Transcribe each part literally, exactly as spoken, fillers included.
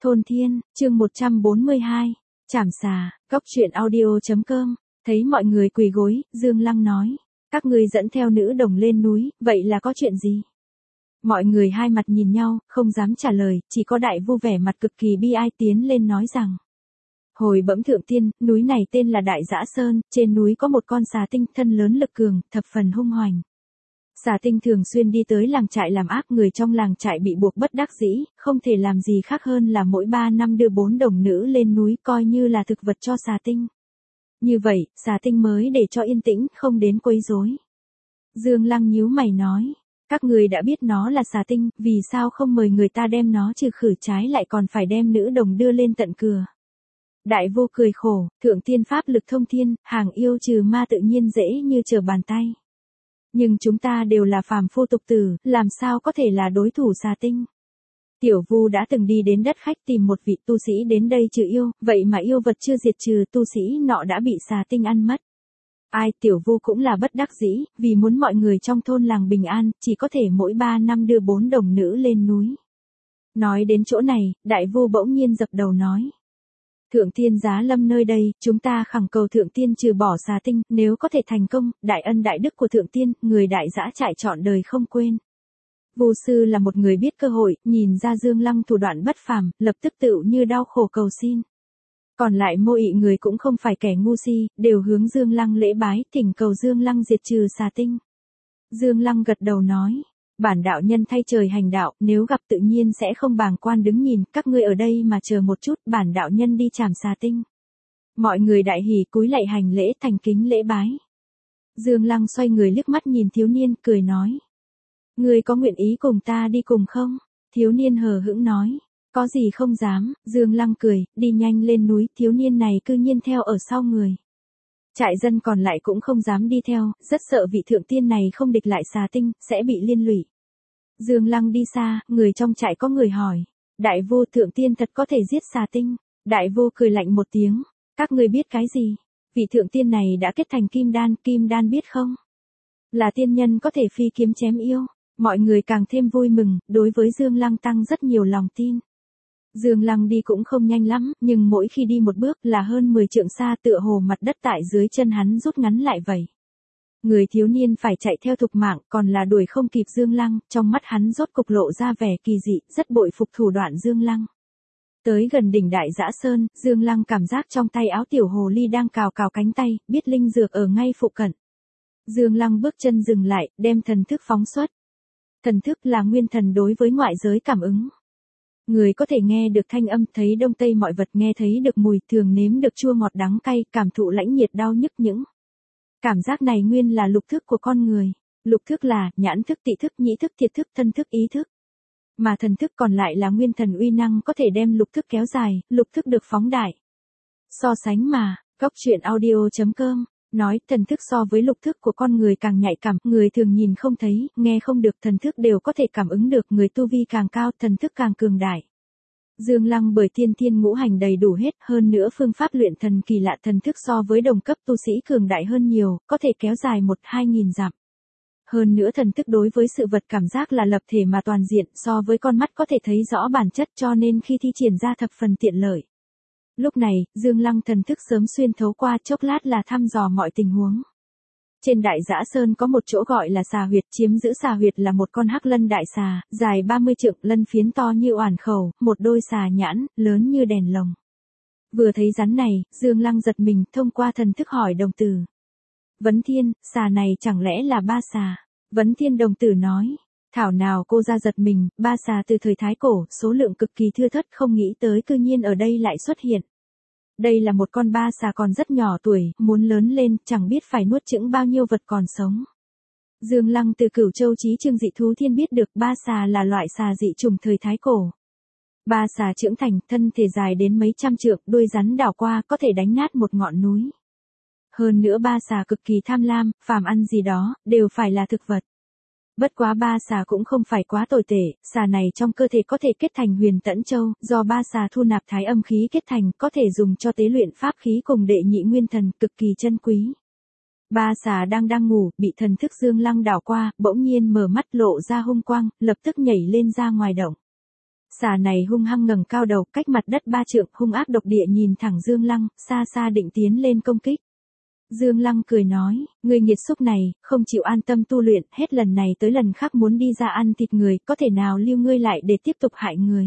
Thôn Thiên, chương một trăm bốn mươi hai, Trảm xà, Cóc truyện audio chấm com. Thấy mọi người quỳ gối, Dương Lăng nói, các ngươi dẫn theo nữ đồng lên núi, vậy là có chuyện gì? Mọi người hai mặt nhìn nhau, không dám trả lời, chỉ có Đại Vu vẻ mặt cực kỳ bi ai tiến lên nói rằng, hồi bẩm thượng tiên, núi này tên là Đại Dã Sơn, trên núi có một con xà tinh thân lớn lực cường, thập phần hung hoành. Xà tinh thường xuyên đi tới làng trại làm ác, người trong làng trại bị buộc bất đắc dĩ, không thể làm gì khác hơn là mỗi ba năm đưa bốn đồng nữ lên núi coi như là thực vật cho xà tinh. Như vậy, xà tinh mới để cho yên tĩnh, không đến quấy rối. Dương Lăng nhíu mày nói, các người đã biết nó là xà tinh, vì sao không mời người ta đem nó trừ khử, trái lại còn phải đem nữ đồng đưa lên tận cửa. Đại Vô cười khổ, thượng tiên pháp lực thông thiên, hàng yêu trừ ma tự nhiên dễ như trở bàn tay. Nhưng chúng ta đều là phàm phu tục tử, làm sao có thể là đối thủ xà tinh. Tiểu Vu đã từng đi đến đất khách tìm một vị tu sĩ đến đây trừ yêu, vậy mà yêu vật chưa diệt trừ, tu sĩ nọ đã bị xà tinh ăn mất. Ai, Tiểu Vu cũng là bất đắc dĩ, vì muốn mọi người trong thôn làng bình an, chỉ có thể mỗi ba năm đưa bốn đồng nữ lên núi. Nói đến chỗ này, Đại Vu bỗng nhiên dập đầu nói. Thượng tiên giá lâm nơi đây, chúng ta khẳng cầu thượng tiên trừ bỏ xà tinh, nếu có thể thành công, đại ân đại đức của thượng tiên, người Đại Dã trại trọn đời không quên. Vu sư là một người biết cơ hội, nhìn ra Dương Lăng thủ đoạn bất phàm, lập tức tựu như đau khổ cầu xin. Còn lại mô ị người cũng không phải kẻ ngu si, đều hướng Dương Lăng lễ bái, thỉnh cầu Dương Lăng diệt trừ xà tinh. Dương Lăng gật đầu nói, bản đạo nhân thay trời hành đạo, nếu gặp tự nhiên sẽ không bàng quan đứng nhìn, các ngươi ở đây mà chờ một chút, bản đạo nhân đi trảm xà tinh. Mọi người đại hỉ cúi lạy hành lễ, thành kính lễ bái. Dương Lăng xoay người liếc mắt nhìn thiếu niên, cười nói, ngươi có nguyện ý cùng ta đi cùng không? Thiếu niên hờ hững nói, có gì không dám. Dương Lăng cười, đi nhanh lên núi, thiếu niên này cư nhiên theo ở sau người. Trại dân còn lại cũng không dám đi theo, rất sợ vị thượng tiên này không địch lại xà tinh, sẽ bị liên lụy. Dương Lăng đi xa, người trong trại có người hỏi, Đại Vô, thượng tiên thật có thể giết xà tinh? Đại Vô cười lạnh một tiếng, các ngươi biết cái gì? Vị thượng tiên này đã kết thành kim đan, kim đan biết không? Là tiên nhân có thể phi kiếm chém yêu. Mọi người càng thêm vui mừng, đối với Dương Lăng tăng rất nhiều lòng tin. Dương Lăng đi cũng không nhanh lắm, nhưng mỗi khi đi một bước là hơn mười trượng xa, tựa hồ mặt đất tại dưới chân hắn rút ngắn lại vậy. Người thiếu niên phải chạy theo thục mạng, còn là đuổi không kịp Dương Lăng, trong mắt hắn rốt cục lộ ra vẻ kỳ dị, rất bội phục thủ đoạn Dương Lăng. Tới gần đỉnh Đại Dã Sơn, Dương Lăng cảm giác trong tay áo tiểu hồ ly đang cào cào cánh tay, biết linh dược ở ngay phụ cận. Dương Lăng bước chân dừng lại, đem thần thức phóng xuất. Thần thức là nguyên thần đối với ngoại giới cảm ứng. Người có thể nghe được thanh âm, thấy đông tây mọi vật, nghe thấy được mùi, thường nếm được chua ngọt đắng cay, cảm thụ lãnh nhiệt đau nhức những. Cảm giác này nguyên là lục thức của con người. Lục thức là nhãn thức, tị thức, nhĩ thức, thiệt thức, thân thức, ý thức. Mà thần thức còn lại là nguyên thần uy năng có thể đem lục thức kéo dài, lục thức được phóng đại. So sánh mà, Cóc truyện audio chấm com. Nói, thần thức so với lục thức của con người càng nhạy cảm, người thường nhìn không thấy, nghe không được, thần thức đều có thể cảm ứng được, người tu vi càng cao, thần thức càng cường đại. Dương Lăng bởi tiên thiên ngũ hành đầy đủ hết, hơn nữa phương pháp luyện thần kỳ lạ, thần thức so với đồng cấp tu sĩ cường đại hơn nhiều, có thể kéo dài một hai nghìn dặm. Hơn nữa thần thức đối với sự vật cảm giác là lập thể mà toàn diện, so với con mắt có thể thấy rõ bản chất, cho nên khi thi triển ra thập phần tiện lợi. Lúc này, Dương Lăng thần thức sớm xuyên thấu qua, chốc lát là thăm dò mọi tình huống. Trên Đại Dã Sơn có một chỗ gọi là xà huyệt, chiếm giữ xà huyệt là một con hắc lân đại xà, dài ba mươi trượng, lân phiến to như oản khẩu, một đôi xà nhãn, lớn như đèn lồng. Vừa thấy rắn này, Dương Lăng giật mình, thông qua thần thức hỏi đồng tử. Vấn Thiên, xà này chẳng lẽ là ba xà? Vấn Thiên đồng tử nói. Thảo nào cô ra giật mình, ba xà từ thời Thái Cổ, số lượng cực kỳ thưa thớt, không nghĩ tới cư nhiên ở đây lại xuất hiện. Đây là một con ba xà còn rất nhỏ tuổi, muốn lớn lên, chẳng biết phải nuốt chửng bao nhiêu vật còn sống. Dương Lăng từ Cửu Châu Chí Chương Dị Thú Thiên biết được ba xà là loại xà dị trùng thời Thái Cổ. Ba xà trưởng thành, thân thể dài đến mấy trăm trượng, đuôi rắn đảo qua có thể đánh nát một ngọn núi. Hơn nữa ba xà cực kỳ tham lam, phàm ăn gì đó, đều phải là thực vật. Bất quá ba xà cũng không phải quá tồi tệ, xà này trong cơ thể có thể kết thành huyền tẫn châu, do ba xà thu nạp thái âm khí kết thành, có thể dùng cho tế luyện pháp khí cùng đệ nhị nguyên thần, cực kỳ chân quý. Ba xà đang đang ngủ, bị thần thức Dương Lăng đảo qua, bỗng nhiên mở mắt lộ ra hung quang, lập tức nhảy lên ra ngoài động. Xà này hung hăng ngẩng cao đầu cách mặt đất ba trượng, hung ác độc địa nhìn thẳng Dương Lăng, xa xa định tiến lên công kích. Dương Lăng cười nói, người nghiệt xúc này, không chịu an tâm tu luyện, hết lần này tới lần khác muốn đi ra ăn thịt người, có thể nào lưu ngươi lại để tiếp tục hại người.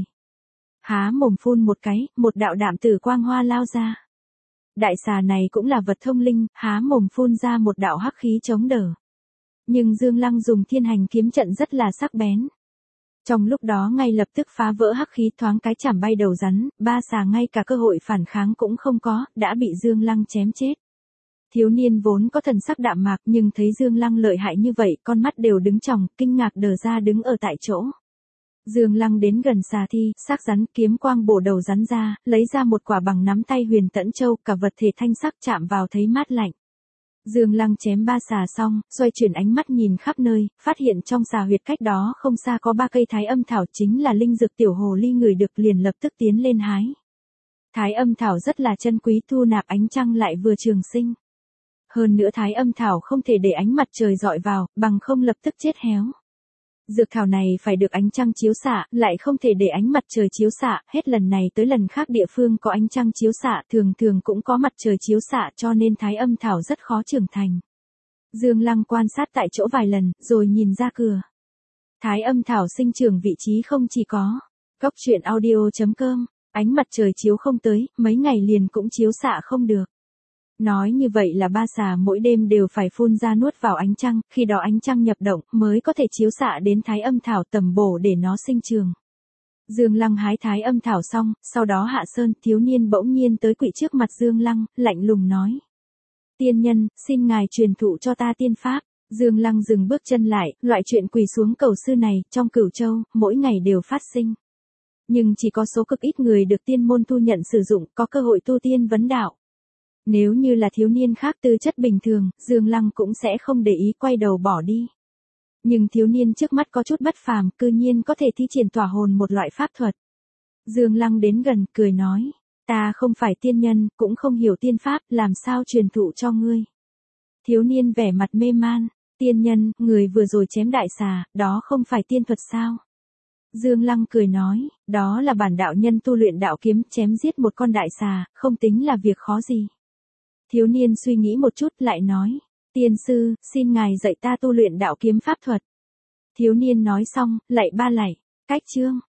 Há mồm phun một cái, một đạo đạm tử quang hoa lao ra. Đại xà này cũng là vật thông linh, há mồm phun ra một đạo hắc khí chống đỡ. Nhưng Dương Lăng dùng thiên hành kiếm trận rất là sắc bén. Trong lúc đó ngay lập tức phá vỡ hắc khí, thoáng cái chảm bay đầu rắn, ba xà ngay cả cơ hội phản kháng cũng không có, đã bị Dương Lăng chém chết. Thiếu niên vốn có thần sắc đạm mạc nhưng thấy Dương Lăng lợi hại như vậy, con mắt đều đứng tròng, kinh ngạc đờ ra đứng ở tại chỗ. Dương Lăng đến gần xà thi, xác rắn, kiếm quang bổ đầu rắn ra, lấy ra một quả bằng nắm tay huyền tẫn châu, cả vật thể thanh sắc chạm vào thấy mát lạnh. Dương Lăng chém ba xà xong, xoay chuyển ánh mắt nhìn khắp nơi, phát hiện trong xà huyệt cách đó không xa có ba cây thái âm thảo, chính là linh dược tiểu hồ ly người được, liền lập tức tiến lên hái. Thái âm thảo rất là chân quý, thu nạp ánh trăng lại vừa trường sinh. Hơn nữa thái âm thảo không thể để ánh mặt trời dọi vào, bằng không lập tức chết héo. Dược thảo này phải được ánh trăng chiếu xạ, lại không thể để ánh mặt trời chiếu xạ, hết lần này tới lần khác địa phương có ánh trăng chiếu xạ, thường thường cũng có mặt trời chiếu xạ, cho nên thái âm thảo rất khó trưởng thành. Dương Lăng quan sát tại chỗ vài lần, rồi nhìn ra cửa. Thái âm thảo sinh trưởng vị trí không chỉ có. Cốc truyện audio chấm com, ánh mặt trời chiếu không tới, mấy ngày liền cũng chiếu xạ không được. Nói như vậy là ba xà mỗi đêm đều phải phun ra nuốt vào ánh trăng, khi đó ánh trăng nhập động mới có thể chiếu xạ đến thái âm thảo tầm bổ để nó sinh trường. Dương Lăng hái thái âm thảo xong, sau đó hạ sơn, thiếu niên bỗng nhiên tới quỵ trước mặt Dương Lăng, lạnh lùng nói. Tiên nhân, xin ngài truyền thụ cho ta tiên pháp. Dương Lăng dừng bước chân lại, loại chuyện quỳ xuống cầu sư này, trong Cửu Châu, mỗi ngày đều phát sinh. Nhưng chỉ có số cực ít người được tiên môn thu nhận sử dụng, có cơ hội tu tiên vấn đạo. Nếu như là thiếu niên khác tư chất bình thường, Dương Lăng cũng sẽ không để ý, quay đầu bỏ đi. Nhưng thiếu niên trước mắt có chút bất phàm, cư nhiên có thể thi triển tỏa hồn một loại pháp thuật. Dương Lăng đến gần, cười nói, ta không phải tiên nhân, cũng không hiểu tiên pháp, làm sao truyền thụ cho ngươi. Thiếu niên vẻ mặt mê man, tiên nhân, người vừa rồi chém đại xà, đó không phải tiên thuật sao? Dương Lăng cười nói, đó là bản đạo nhân tu luyện đạo kiếm, chém giết một con đại xà, không tính là việc khó gì. Thiếu niên suy nghĩ một chút lại nói, tiên sư, xin ngài dạy ta tu luyện đạo kiếm pháp thuật. Thiếu niên nói xong, lạy ba lạy, cách chương.